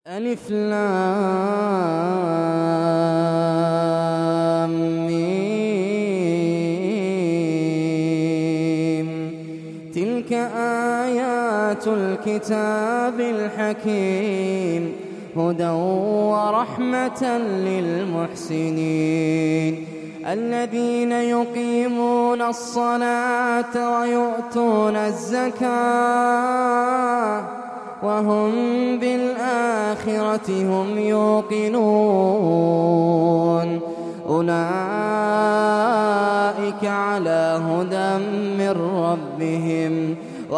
ألف لام ميم. تلك آيات الكتاب الحكيم هدى ورحمة للمحسنين الذين يقيمون الصلاة ويؤتون الزكاة وهم بالآخرة هم يوقنون أولئك على هدى من ربهم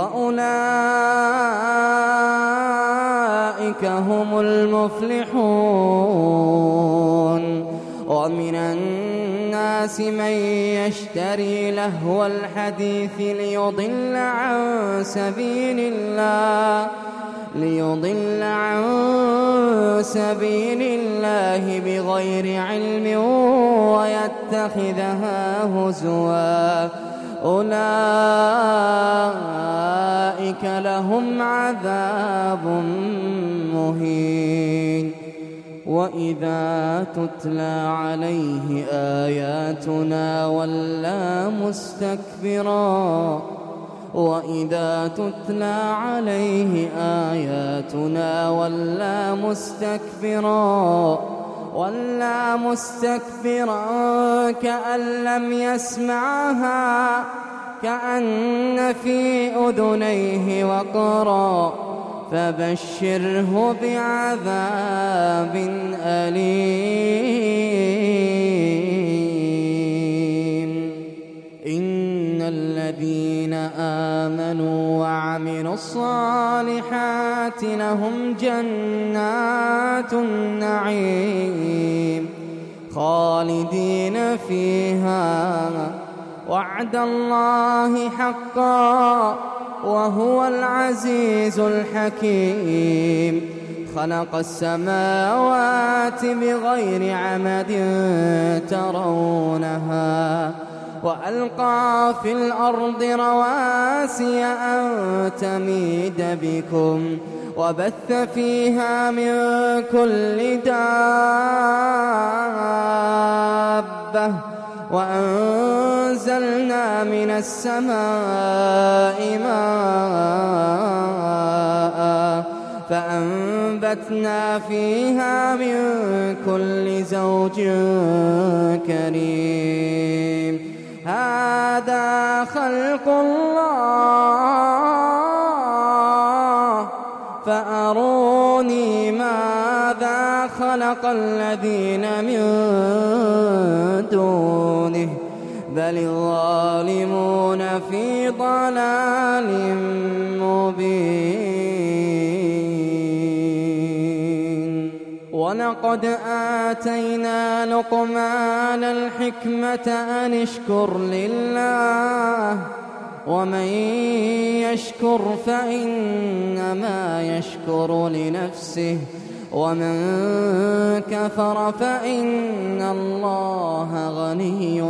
وأولئك هم المفلحون. ومن الناس من يشتري لهو الحديث ليضل عن سبيل الله بغير علم ويتخذها هزوا أولئك لهم عذاب مهين. وإذا تتلى عليه آياتنا ولى مستكبرا كأن لم يسمعها كأن في أذنيه وقرا فبشره بعذاب أليم. إن الذين آمنوا وعملوا الصالحات لهم جنات النعيم خالدين فيها وعد الله حقا وهو العزيز الحكيم. خلق السماوات بغير عمد ترونها وألقى في الأرض رواسي أن تميد بكم وبث فيها من كل دابة وأنزلنا من السماء ماء فأنبتنا فيها من كل زوج كريم. هذا خلق الله فأروني ماذا خلق الذين من دونه بل الظالمون في ضلال مبين. ولقد آتينا لقمان الحكمة أن اشكر لله ومن يشكر فإنما يشكر لنفسه ومن كفر فإن الله غني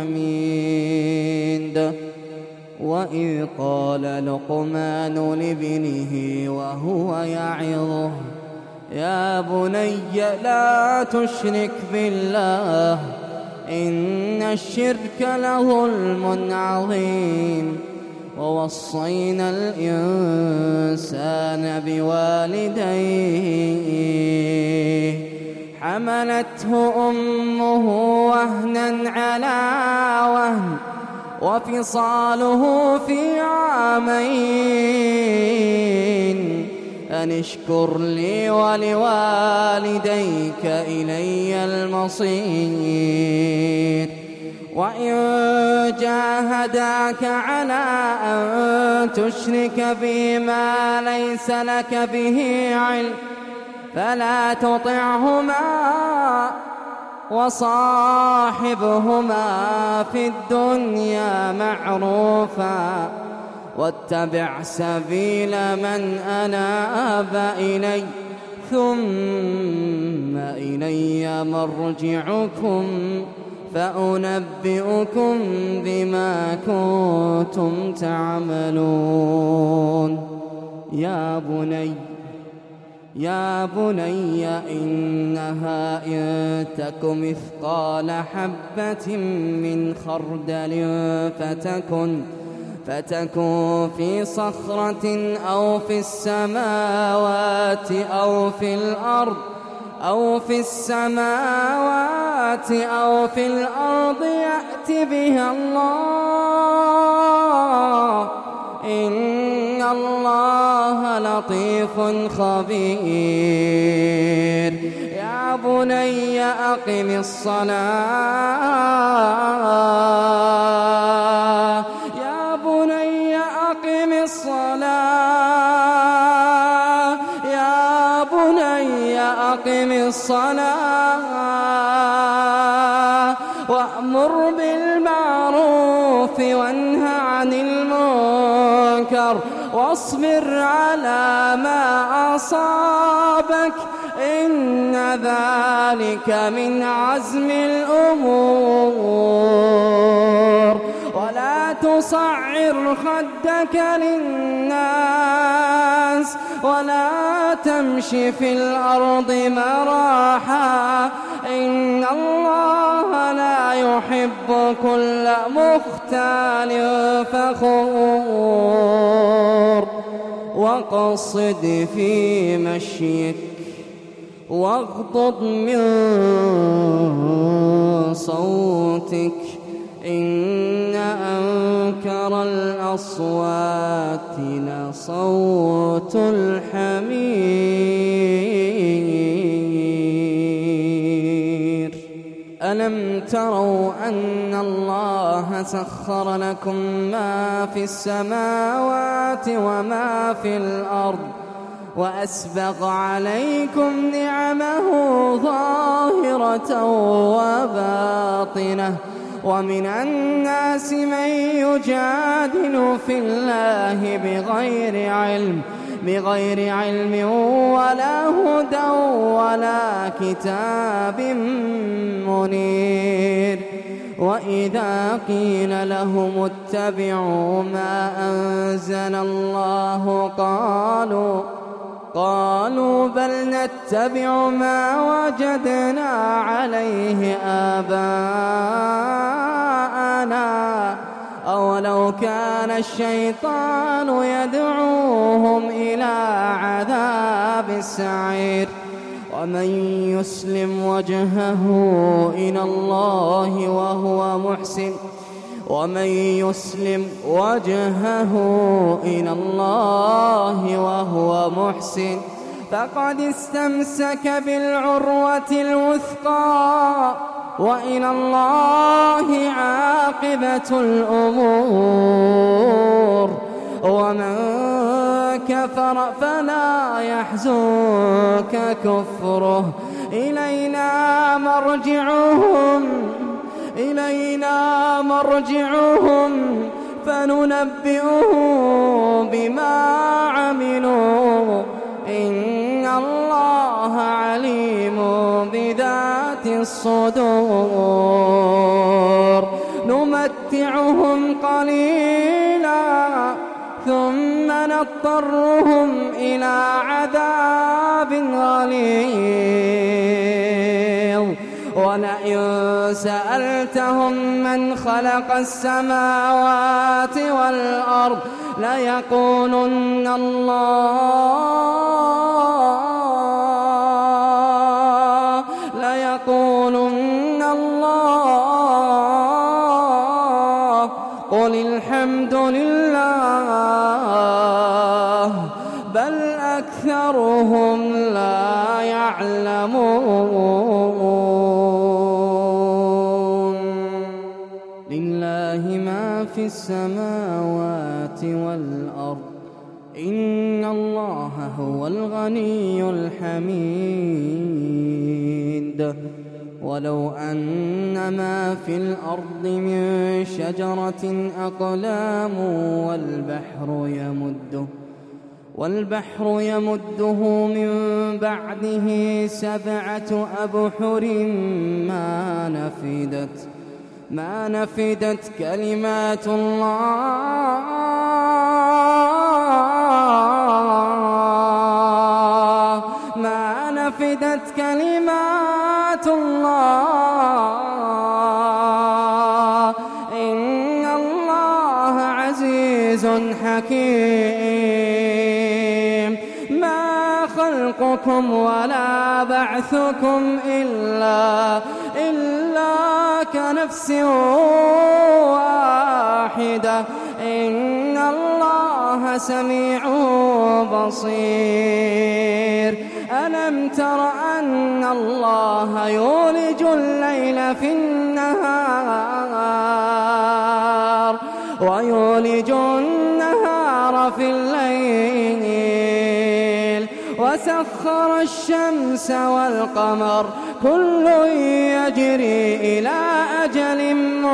حميد. وإذ قال لقمان لابنه وهو يعظه يا بني لا تشرك بالله إن الشرك لظلم عظيم. ووصينا الإنسان بوالديه حملته أمه وهنا على وهن وفصاله في عامين أن اشكر لي ولوالديك إلي المصير. وإن جاهداك على أن تشرك بما ليس لك به علم فلا تطعهما وصاحبهما في الدنيا معروفا واتبع سبيل من أناب إلي ثم إلي مرجعكم فأنبئكم بما كنتم تعملون. يا بني إنها إن تك مثقال حبة من خردل فتكن في صخرة أو في السماوات أو في الأرض يأت بها الله إن الله لطيف خبير. يا بني أقم الصلاة يا بني أقم الصلاة يا بني أقم الصلاة وأمر بالمعروف وانه عن المنكر واصبر على ما أصابك إن ذلك من عزم الأمور. ولا تصعر خدك للناس ولا تمش في الأرض مراحا إن الله لا يحب كل مختال فخور. واقصد في مشيك واغضض من صوتك إن أنكر الأصوات لصوت الحمير. ألم تروا أن الله سخر لكم ما في السماوات وما في الأرض وأسبغ عليكم نعمه ظاهرة وباطنة ومن الناس من يجادل في الله بغير علم ولا هدى ولا كتاب منير. وإذا قيل لهم اتبعوا ما أنزل الله قالوا بل نتبع ما وجدنا عليه آباءنا أولو كان الشيطان يدعوهم إلى عذاب السعير. ومن يسلم وجهه إلى الله وهو محسن فقد استمسك بالعروة الوثقى وإلى الله عاقبة الأمور. ومن كفر فلا يحزنك كفره إلينا مرجعهم فننبئهم بما عملوا إن الله عليم بذات الصدور. نمتعهم قليلا ثم نضطرهم إلى عذاب غليظ. ولئن سألتهم من خلق السماوات والأرض ليقولن الله قل الحمد لله بل أكثرهم لا يعلمون. لله ما في السماوات والأرض إن الله هو الغني الحميد. ولو أن ما في الأرض من شجرة أقلام والبحر يمده من بعده 7 أبحر ما نفدت كلمات الله نفدت كلمات الله إن الله عزيز حكيم. ما خلقكم ولا بعثكم إلا كنفس واحدة إن الله سميع بصير. ألم تر أن الله يولج الليل في النهار ويولج النهار في الليل وسخر الشمس والقمر كل يجري إلى أجل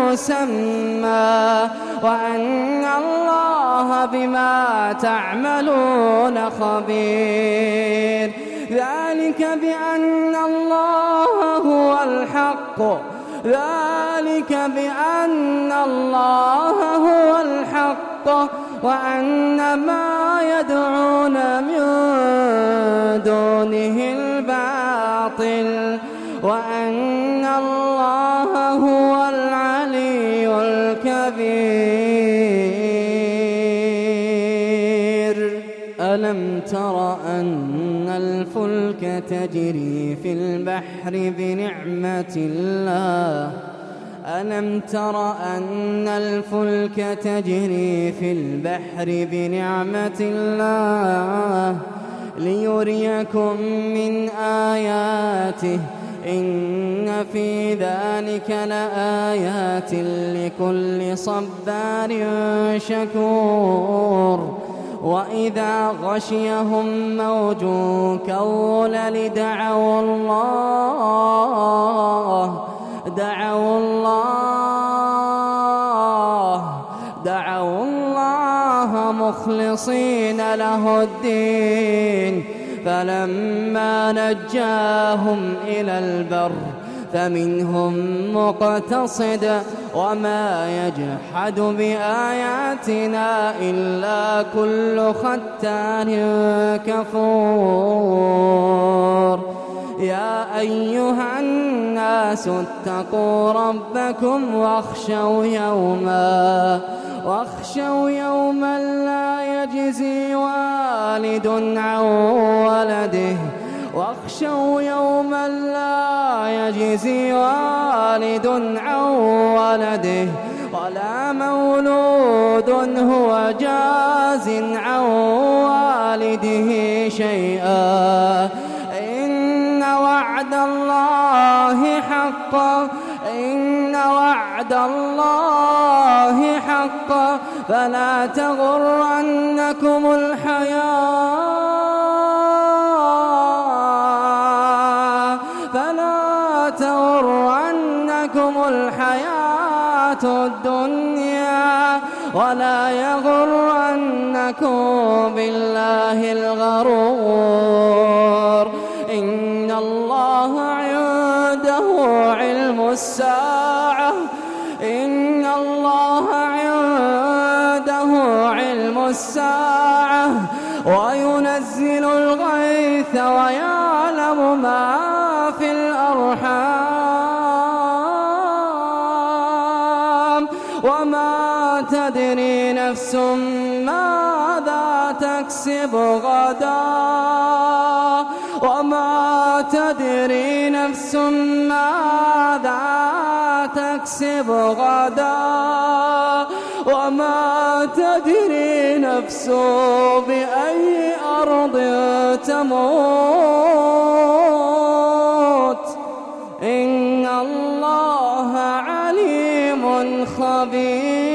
مسمى وأن الله بما تعملون خبير. ذلك بأن الله هو الحق وأن ما يدعون من دونه الباطل وأن الله هو العلي الكبير. ألم تر أن الفلك تجري في البحر بنعمة الله ألم تر أن الفلك تجري في البحر بنعمة الله ليريكم من آياته إن في ذلك لآيات لكل صبار شكور. وإذا غشيهم موج كالظلل دعوا الله مخلصين له الدين فلما نجاهم إلى البر فمنهم مقتصد وما يجحد بآياتنا إلا كل ختار كفور. يا أيها الناس اتقوا ربكم واخشوا يوما لا يجزي والد عن ولده ولا مولود هو جاز عن والده شيئا إن وعد الله حق فلا تغرنكم الحياة الدنيا ولا يغرنكم بالله الغرور. إن الله عنده علم الساعة وينزل الغيث ويعلم ما في الأرحام وما تدري نفس ماذا تكسب غدا وما تدري نفس بأي أرض تموت إن الله عليم خبير.